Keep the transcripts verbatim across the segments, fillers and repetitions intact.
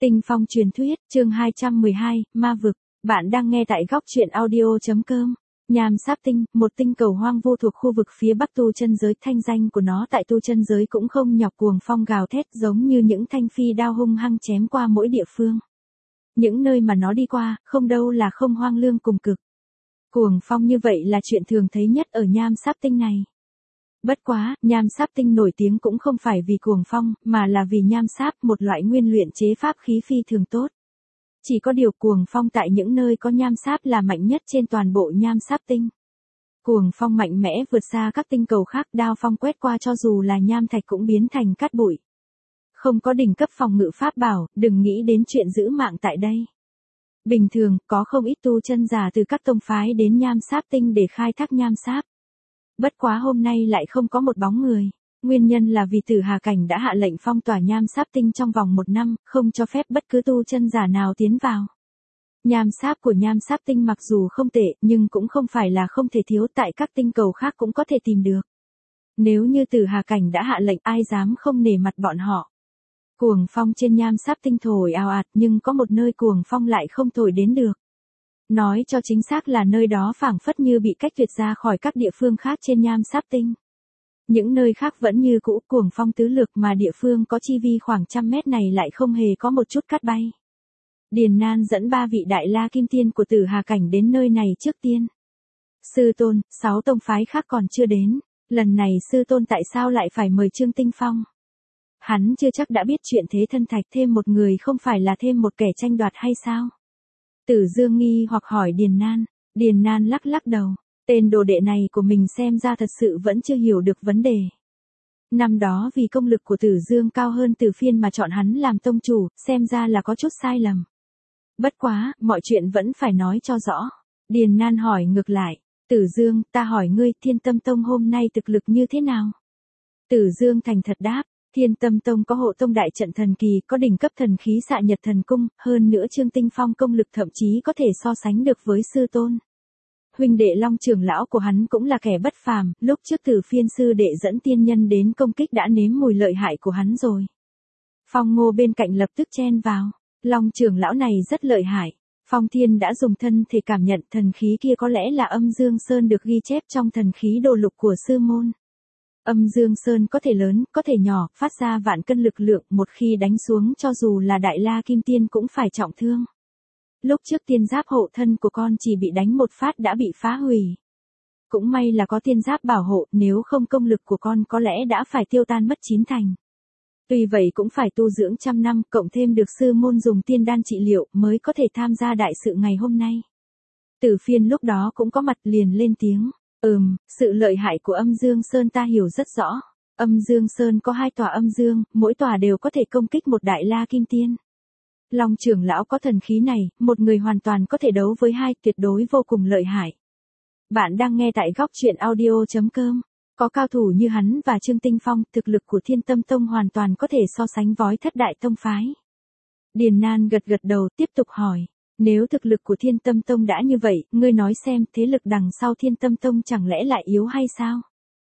Tinh phong truyền thuyết, chương hai trăm mười hai, ma vực. Bạn đang nghe tại góc truyện audio.com. Nham Sáp Tinh, một tinh cầu hoang vu thuộc khu vực phía bắc tu chân giới. Thanh danh của nó tại tu chân giới cũng không nhọc, cuồng phong gào thét giống như những thanh phi đao hung hăng chém qua mỗi địa phương. Những nơi mà nó đi qua, không đâu là không hoang lương cùng cực. Cuồng phong như vậy là chuyện thường thấy nhất ở Nham Sáp Tinh này. Bất quá, Nham Sáp Tinh nổi tiếng cũng không phải vì cuồng phong, mà là vì nham sáp, một loại nguyên luyện chế pháp khí phi thường tốt. Chỉ có điều cuồng phong tại những nơi có nham sáp là mạnh nhất trên toàn bộ Nham Sáp Tinh. Cuồng phong mạnh mẽ vượt xa các tinh cầu khác, đao phong quét qua cho dù là nham thạch cũng biến thành cát bụi. Không có đỉnh cấp phòng ngự pháp bảo, đừng nghĩ đến chuyện giữ mạng tại đây. Bình thường, có không ít tu chân giả từ các tông phái đến Nham Sáp Tinh để khai thác nham sáp. Bất quá hôm nay lại không có một bóng người. Nguyên nhân là vì Tử Hà Cảnh đã hạ lệnh phong tỏa Nham Sáp Tinh trong vòng một năm, không cho phép bất cứ tu chân giả nào tiến vào. Nham sáp của Nham Sáp Tinh mặc dù không tệ, nhưng cũng không phải là không thể thiếu, tại các tinh cầu khác cũng có thể tìm được. Nếu như Tử Hà Cảnh đã hạ lệnh, ai dám không nể mặt bọn họ. Cuồng phong trên Nham Sáp Tinh thổi ào ạt, nhưng có một nơi cuồng phong lại không thổi đến được. Nói cho chính xác là nơi đó phảng phất như bị cách tuyệt ra khỏi các địa phương khác trên Nham Sáp Tinh. Những nơi khác vẫn như cũ, cuồng phong tứ lược, mà địa phương có chi vi khoảng trăm mét này lại không hề có một chút cát bay. Điền Nan dẫn ba vị đại la kim tiên của Tử Hà Cảnh đến nơi này trước tiên. Sư tôn, sáu tông phái khác còn chưa đến, lần này sư tôn tại sao lại phải mời Trương Tinh Phong? Hắn chưa chắc đã biết chuyện thế thân thạch, thêm một người không phải là thêm một kẻ tranh đoạt hay sao? Tử Dương nghi hoặc hỏi Điền Nan. Điền Nan lắc lắc đầu. Tên đồ đệ này của mình xem ra thật sự vẫn chưa hiểu được vấn đề. Năm đó vì công lực của Tử Dương cao hơn Tử Phiên mà chọn hắn làm tông chủ, xem ra là có chút sai lầm. Bất quá, mọi chuyện vẫn phải nói cho rõ. Điền Nan hỏi ngược lại. Tử Dương, ta hỏi ngươi, Thiên Tâm Tông hôm nay thực lực như thế nào? Tử Dương thành thật đáp. Thiên Tâm Tông có hộ tông đại trận thần kỳ, có đỉnh cấp thần khí Xạ Nhật Thần Cung, hơn nữa Trương Tinh Phong công lực thậm chí có thể so sánh được với sư tôn. Huynh đệ Long trưởng lão của hắn cũng là kẻ bất phàm, lúc trước Tử Phiên sư đệ dẫn tiên nhân đến công kích đã nếm mùi lợi hại của hắn rồi. Phong Ngô bên cạnh lập tức chen vào. Long trưởng lão này rất lợi hại. Phong Thiên đã dùng thân thể cảm nhận thần khí kia, có lẽ là Âm Dương Sơn được ghi chép trong thần khí đồ lục của sư môn. Âm Dương Sơn có thể lớn, có thể nhỏ, phát ra vạn cân lực lượng, một khi đánh xuống cho dù là đại la kim tiên cũng phải trọng thương. Lúc trước tiên giáp hộ thân của con chỉ bị đánh một phát đã bị phá hủy. Cũng may là có tiên giáp bảo hộ, nếu không công lực của con có lẽ đã phải tiêu tan mất chín thành. Tuy vậy cũng phải tu dưỡng trăm năm, cộng thêm được sư môn dùng tiên đan trị liệu mới có thể tham gia đại sự ngày hôm nay. Tử Phiên lúc đó cũng có mặt, liền lên tiếng. Ừm, sự lợi hại của Âm Dương Sơn ta hiểu rất rõ. Âm Dương Sơn có hai tòa âm dương, mỗi tòa đều có thể công kích một đại la kim tiên. Long trưởng lão có thần khí này, một người hoàn toàn có thể đấu với hai, tuyệt đối vô cùng lợi hại. Bạn đang nghe tại góc truyện audio.com. Có cao thủ như hắn và Trương Tinh Phong, thực lực của Thiên Tâm Tông hoàn toàn có thể so sánh với thất đại tông phái. Điền Nan gật gật đầu, tiếp tục hỏi. Nếu thực lực của Thiên Tâm Tông đã như vậy, ngươi nói xem, thế lực đằng sau Thiên Tâm Tông chẳng lẽ lại yếu hay sao?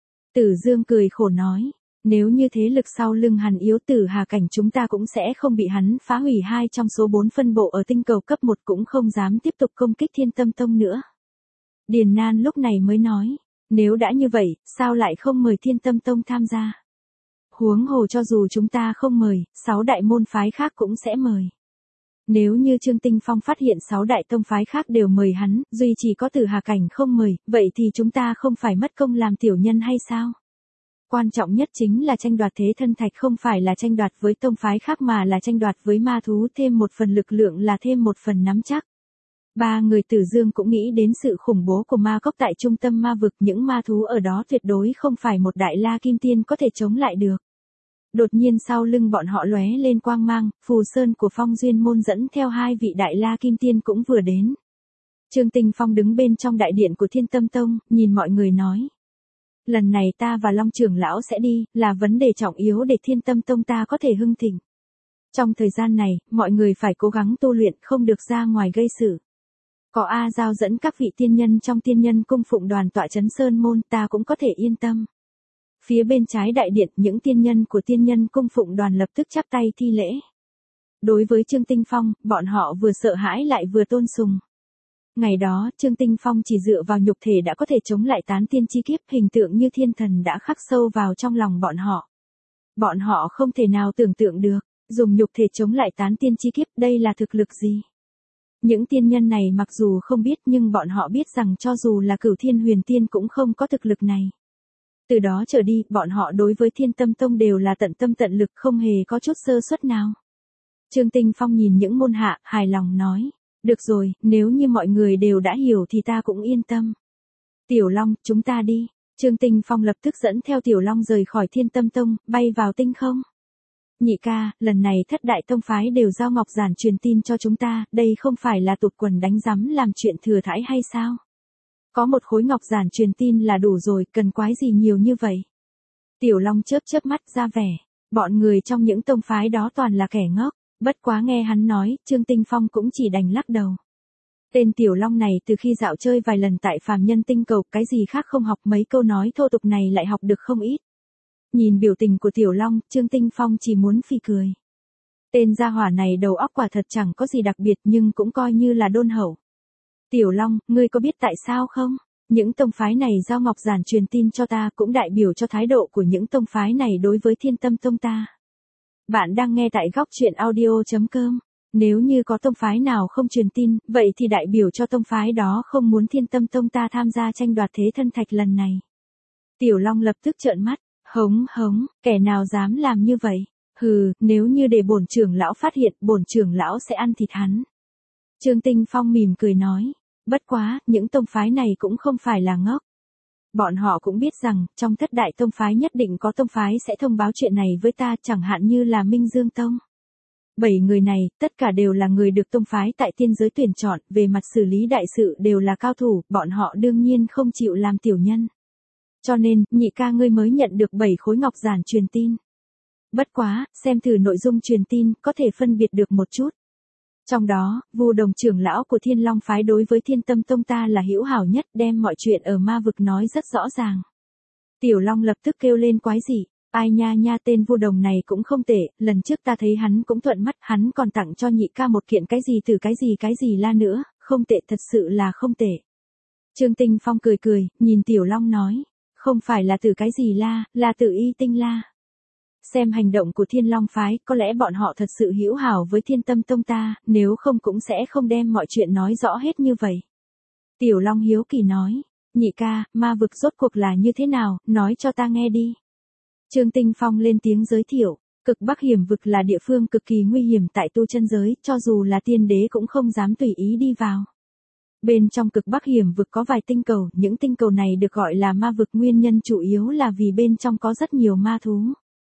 Tử Dương cười khổ nói. Nếu như thế lực sau lưng hắn yếu, Tử Hà Cảnh chúng ta cũng sẽ không bị hắn phá hủy, hai trong số bốn phân bộ ở tinh cầu cấp một cũng không dám tiếp tục công kích Thiên Tâm Tông nữa. Điền Nan lúc này mới nói. Nếu đã như vậy, sao lại không mời Thiên Tâm Tông tham gia? Huống hồ cho dù chúng ta không mời, sáu đại môn phái khác cũng sẽ mời. Nếu như Trương Tinh Phong phát hiện sáu đại tông phái khác đều mời hắn, duy chỉ có Tử Hà Cảnh không mời, vậy thì chúng ta không phải mất công làm tiểu nhân hay sao? Quan trọng nhất chính là tranh đoạt thế thân thạch, không phải là tranh đoạt với tông phái khác mà là tranh đoạt với ma thú, thêm một phần lực lượng là thêm một phần nắm chắc. Ba người Tử Dương cũng nghĩ đến sự khủng bố của ma cốc tại trung tâm ma vực, những ma thú ở đó tuyệt đối không phải một đại la kim tiên có thể chống lại được. Đột nhiên sau lưng bọn họ lóe lên quang mang, Phù Sơn của Phong Duyên Môn dẫn theo hai vị đại la kim tiên cũng vừa đến. Trương Tinh Phong đứng bên trong đại điện của Thiên Tâm Tông, nhìn mọi người nói. Lần này ta và Long trưởng lão sẽ đi, là vấn đề trọng yếu để Thiên Tâm Tông ta có thể hưng thịnh. Trong thời gian này, mọi người phải cố gắng tu luyện, không được ra ngoài gây sự. Có A Giao dẫn các vị tiên nhân trong tiên nhân cung phụng đoàn tọa trấn Sơn Môn, ta cũng có thể yên tâm. Phía bên trái đại điện, những tiên nhân của tiên nhân cung phụng đoàn lập tức chắp tay thi lễ. Đối với Trương Tinh Phong, bọn họ vừa sợ hãi lại vừa tôn sùng. Ngày đó, Trương Tinh Phong chỉ dựa vào nhục thể đã có thể chống lại tán tiên chi kiếp, hình tượng như thiên thần đã khắc sâu vào trong lòng bọn họ. Bọn họ không thể nào tưởng tượng được, dùng nhục thể chống lại tán tiên chi kiếp, đây là thực lực gì? Những tiên nhân này mặc dù không biết nhưng bọn họ biết rằng cho dù là Cửu Thiên Huyền Tiên cũng không có thực lực này. Từ đó trở đi, bọn họ đối với Thiên Tâm Tông đều là tận tâm tận lực, không hề có chút sơ suất nào. Trương Tinh Phong nhìn những môn hạ, hài lòng nói, được rồi, nếu như mọi người đều đã hiểu thì ta cũng yên tâm. Tiểu Long, chúng ta đi. Trương Tinh Phong lập tức dẫn theo Tiểu Long rời khỏi Thiên Tâm Tông, bay vào tinh không. Nhị ca, lần này thất đại tông phái đều giao ngọc giản truyền tin cho chúng ta, đây không phải là tụt quần đánh rắm làm chuyện thừa thãi hay sao? Có một khối ngọc giản truyền tin là đủ rồi, cần quái gì nhiều như vậy? Tiểu Long chớp chớp mắt ra vẻ, bọn người trong những tông phái đó toàn là kẻ ngốc, bất quá nghe hắn nói, Trương Tinh Phong cũng chỉ đành lắc đầu. Tên Tiểu Long này từ khi dạo chơi vài lần tại phàm nhân tinh cầu, cái gì khác không học, mấy câu nói thô tục này lại học được không ít. Nhìn biểu tình của Tiểu Long, Trương Tinh Phong chỉ muốn phì cười. Tên gia hỏa này đầu óc quả thật chẳng có gì đặc biệt nhưng cũng coi như là đôn hậu. Tiểu Long, ngươi có biết tại sao không? Những tông phái này giao ngọc giản truyền tin cho ta cũng đại biểu cho thái độ của những tông phái này đối với Thiên Tâm Tông ta. Bạn đang nghe tại góc truyện audio chấm com. Nếu như có tông phái nào không truyền tin, vậy thì đại biểu cho tông phái đó không muốn Thiên Tâm Tông ta tham gia tranh đoạt thế thân thạch lần này. Tiểu Long lập tức trợn mắt, hống hống, kẻ nào dám làm như vậy? Hừ, nếu như để bổn trưởng lão phát hiện, bổn trưởng lão sẽ ăn thịt hắn. Trương Tinh Phong mỉm cười nói, bất quá, những tông phái này cũng không phải là ngốc. Bọn họ cũng biết rằng, trong thất đại tông phái nhất định có tông phái sẽ thông báo chuyện này với ta, chẳng hạn như là Minh Dương Tông. Bảy người này, tất cả đều là người được tông phái tại tiên giới tuyển chọn, về mặt xử lý đại sự đều là cao thủ, bọn họ đương nhiên không chịu làm tiểu nhân. Cho nên, nhị ca ngươi mới nhận được bảy khối ngọc giản truyền tin. Bất quá, xem thử nội dung truyền tin, có thể phân biệt được một chút. Trong đó, Vu Đồng trưởng lão của Thiên Long phái đối với Thiên Tâm Tông ta là hữu hảo nhất, đem mọi chuyện ở ma vực nói rất rõ ràng. Tiểu Long lập tức kêu lên quái dị, ai nha nha, tên Vu Đồng này cũng không tệ, lần trước ta thấy hắn cũng thuận mắt, hắn còn tặng cho nhị ca một kiện cái gì từ cái gì cái gì la nữa, không tệ, thật sự là không tệ. Trương Tinh Phong cười cười, nhìn Tiểu Long nói, không phải là từ cái gì la, là từ y tinh la. Xem hành động của Thiên Long phái, có lẽ bọn họ thật sự hữu hảo với Thiên Tâm Tông ta, nếu không cũng sẽ không đem mọi chuyện nói rõ hết như vậy. Tiểu Long hiếu kỳ nói, nhị ca, ma vực rốt cuộc là như thế nào, nói cho ta nghe đi. Trương Tinh Phong lên tiếng giới thiệu, cực Bắc Hiểm vực là địa phương cực kỳ nguy hiểm tại tu chân giới, cho dù là tiên đế cũng không dám tùy ý đi vào. Bên trong cực Bắc Hiểm vực có vài tinh cầu, những tinh cầu này được gọi là ma vực, nguyên nhân chủ yếu là vì bên trong có rất nhiều ma thú.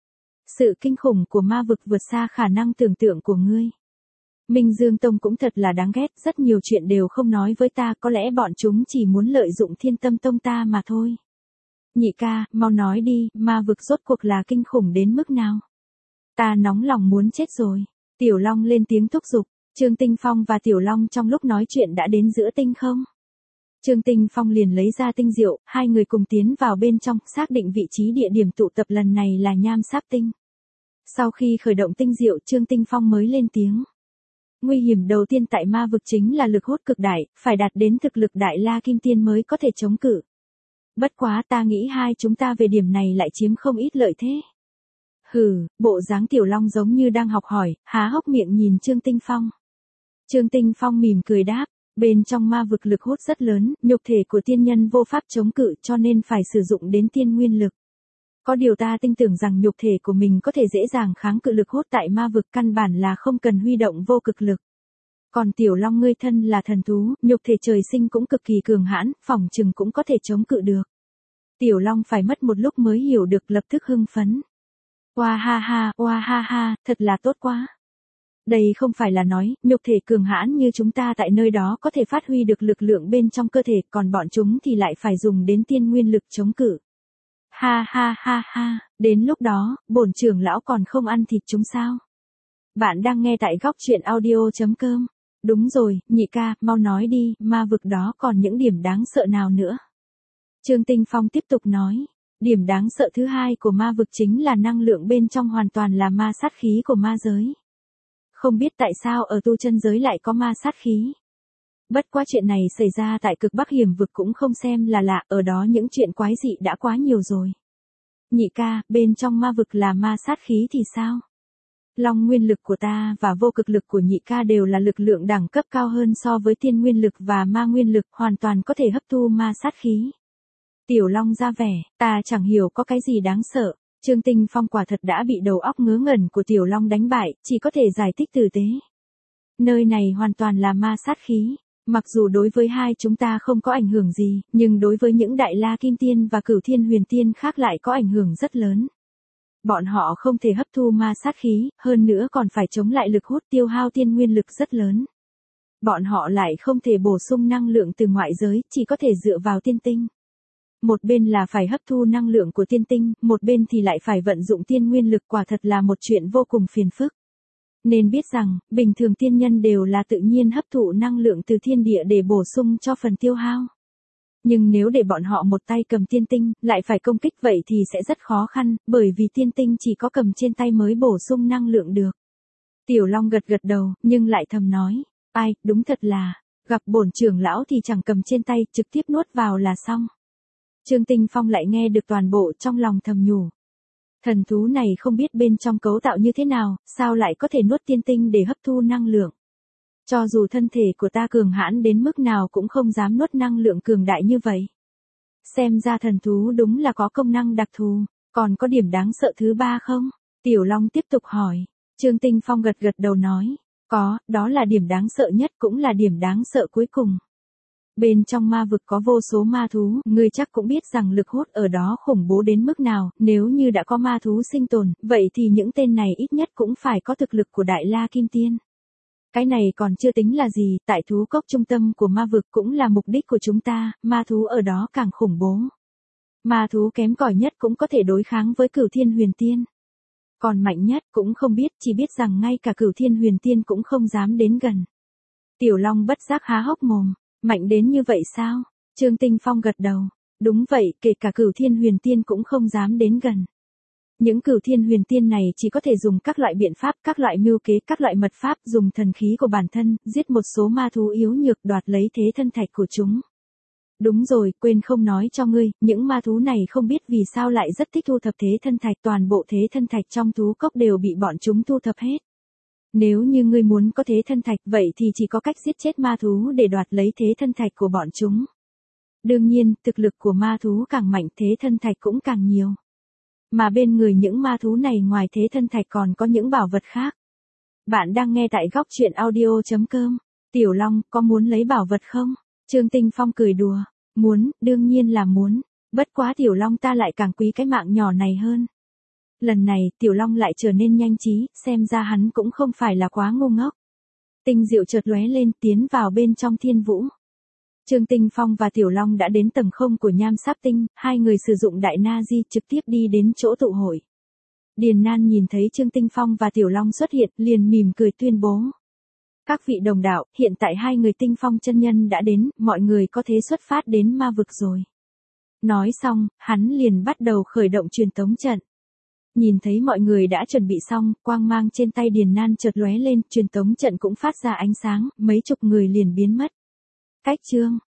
Sự kinh khủng của ma vực vượt xa khả năng tưởng tượng của ngươi. Minh Dương Tông cũng thật là đáng ghét, rất nhiều chuyện đều không nói với ta, có lẽ bọn chúng chỉ muốn lợi dụng Thiên Tâm Tông ta mà thôi. Nhị ca, mau nói đi, ma vực rốt cuộc là kinh khủng đến mức nào? Ta nóng lòng muốn chết rồi. Tiểu Long lên tiếng thúc giục, Trương Tinh Phong và Tiểu Long trong lúc nói chuyện đã đến giữa tinh không. Trương Tinh Phong liền lấy ra tinh diệu, hai người cùng tiến vào bên trong, xác định vị trí địa điểm tụ tập lần này là Nham Sáp Tinh. Sau khi khởi động tinh diệu, Trương Tinh Phong mới lên tiếng. Nguy hiểm đầu tiên tại ma vực chính là lực hút cực đại, phải đạt đến thực lực đại la kim tiên mới có thể chống cự. Bất quá ta nghĩ hai chúng ta về điểm này lại chiếm không ít lợi thế. Hừ, bộ dáng Tiểu Long giống như đang học hỏi, há hốc miệng nhìn Trương Tinh Phong. Trương Tinh Phong mỉm cười đáp, bên trong ma vực lực hút rất lớn, nhục thể của tiên nhân vô pháp chống cự cho nên phải sử dụng đến tiên nguyên lực. Có điều ta tin tưởng rằng nhục thể của mình có thể dễ dàng kháng cự lực hút tại ma vực, căn bản là không cần huy động vô cực lực. Còn Tiểu Long ngươi thân là thần thú, nhục thể trời sinh cũng cực kỳ cường hãn, phỏng chừng cũng có thể chống cự được. Tiểu Long phải mất một lúc mới hiểu được, lập tức hưng phấn. Oa ha ha, oa ha ha, thật là tốt quá. Đây không phải là nói, nhục thể cường hãn như chúng ta tại nơi đó có thể phát huy được lực lượng bên trong cơ thể, còn bọn chúng thì lại phải dùng đến tiên nguyên lực chống cự. Ha ha ha ha, đến lúc đó, bổn trưởng lão còn không ăn thịt chúng sao? Bạn đang nghe tại góc truyện audio chấm com. Đúng rồi, nhị ca, mau nói đi, ma vực đó còn những điểm đáng sợ nào nữa? Trương Tinh Phong tiếp tục nói, điểm đáng sợ thứ hai của ma vực chính là năng lượng bên trong hoàn toàn là ma sát khí của ma giới. không biết tại sao ở tu chân giới lại có ma sát khí. Bất quá chuyện này xảy ra tại cực Bắc hiểm vực cũng không xem là lạ, ở đó những chuyện quái dị đã quá nhiều rồi. Nhị ca, bên trong ma vực là ma sát khí thì sao? Long nguyên lực của ta và vô cực lực của nhị ca đều là lực lượng đẳng cấp cao hơn so với tiên nguyên lực và ma nguyên lực, hoàn toàn có thể hấp thu ma sát khí. Tiểu Long ra vẻ, ta chẳng hiểu có cái gì đáng sợ. Trương Tinh Phong quả thật đã bị đầu óc ngớ ngẩn của Tiểu Long đánh bại, chỉ có thể giải thích tử tế. Nơi này hoàn toàn là ma sát khí. Mặc dù đối với hai chúng ta không có ảnh hưởng gì, nhưng đối với những đại la kim tiên và cửu thiên huyền tiên khác lại có ảnh hưởng rất lớn. Bọn họ không thể hấp thu ma sát khí, hơn nữa còn phải chống lại lực hút tiêu hao tiên nguyên lực rất lớn. Bọn họ lại không thể bổ sung năng lượng từ ngoại giới, chỉ có thể dựa vào tiên tinh. Một bên là phải hấp thu năng lượng của tiên tinh, một bên thì lại phải vận dụng tiên nguyên lực, quả thật là một chuyện vô cùng phiền phức. Nên biết rằng, bình thường tiên nhân đều là tự nhiên hấp thụ năng lượng từ thiên địa để bổ sung cho phần tiêu hao. Nhưng nếu để bọn họ một tay cầm tiên tinh, lại phải công kích vậy thì sẽ rất khó khăn, bởi vì tiên tinh chỉ có cầm trên tay mới bổ sung năng lượng được. Tiểu Long gật gật đầu, nhưng lại thầm nói, ai, đúng thật là, gặp bổn trưởng lão thì chẳng cầm trên tay, trực tiếp nuốt vào là xong. Trương Tinh Phong lại nghe được toàn bộ, trong lòng thầm nhủ. Thần thú này không biết bên trong cấu tạo như thế nào, sao lại có thể nuốt tiên tinh để hấp thu năng lượng. Cho dù thân thể của ta cường hãn đến mức nào cũng không dám nuốt năng lượng cường đại như vậy. Xem ra thần thú đúng là có công năng đặc thù, còn có điểm đáng sợ thứ ba không? Tiểu Long tiếp tục hỏi. Trương Tinh Phong gật gật đầu nói, có, đó là điểm đáng sợ nhất cũng là điểm đáng sợ cuối cùng. Bên trong ma vực có vô số ma thú, ngươi chắc cũng biết rằng lực hút ở đó khủng bố đến mức nào, nếu như đã có ma thú sinh tồn, vậy thì những tên này ít nhất cũng phải có thực lực của Đại La Kim Tiên. Cái này còn chưa tính là gì, tại thú cốc trung tâm của ma vực cũng là mục đích của chúng ta, ma thú ở đó càng khủng bố. Ma thú kém cỏi nhất cũng có thể đối kháng với cửu thiên huyền tiên. Còn mạnh nhất cũng không biết, chỉ biết rằng ngay cả cửu thiên huyền tiên cũng không dám đến gần. Tiểu Long bất giác há hốc mồm. Mạnh đến như vậy sao? Trương Tinh Phong gật đầu. Đúng vậy, kể cả cửu thiên huyền tiên cũng không dám đến gần. Những cửu thiên huyền tiên này chỉ có thể dùng các loại biện pháp, các loại mưu kế, các loại mật pháp, dùng thần khí của bản thân, giết một số ma thú yếu nhược, đoạt lấy thế thân thạch của chúng. Đúng rồi, quên không nói cho ngươi, những ma thú này không biết vì sao lại rất thích thu thập thế thân thạch, toàn bộ thế thân thạch trong thú cốc đều bị bọn chúng thu thập hết. Nếu như ngươi muốn có thế thân thạch vậy thì chỉ có cách giết chết ma thú để đoạt lấy thế thân thạch của bọn chúng. Đương nhiên, thực lực của ma thú càng mạnh thế thân thạch cũng càng nhiều. Mà bên người những ma thú này ngoài thế thân thạch còn có những bảo vật khác. Bạn đang nghe tại góc truyện audio chấm com. Tiểu Long, có muốn lấy bảo vật không? Trương Tinh Phong cười đùa. Muốn, đương nhiên là muốn. Bất quá Tiểu Long ta lại càng quý cái mạng nhỏ này hơn. Lần này, Tiểu Long lại trở nên nhanh trí, xem ra hắn cũng không phải là quá ngu ngốc. Tinh diệu chợt lóe lên, tiến vào bên trong thiên vũ. Trương Tinh Phong và Tiểu Long đã đến tầng không của Nham Sáp Tinh, hai người sử dụng đại na di trực tiếp đi đến chỗ tụ hội. Điền Nan nhìn thấy Trương Tinh Phong và Tiểu Long xuất hiện, liền mỉm cười tuyên bố. Các vị đồng đạo, hiện tại hai người Tinh Phong chân nhân đã đến, mọi người có thể xuất phát đến ma vực rồi. Nói xong, hắn liền bắt đầu khởi động truyền tống trận. Nhìn thấy mọi người đã chuẩn bị xong, quang mang trên tay Điền Nan chợt lóe lên, truyền tống trận cũng phát ra ánh sáng, mấy chục người liền biến mất. Cách chương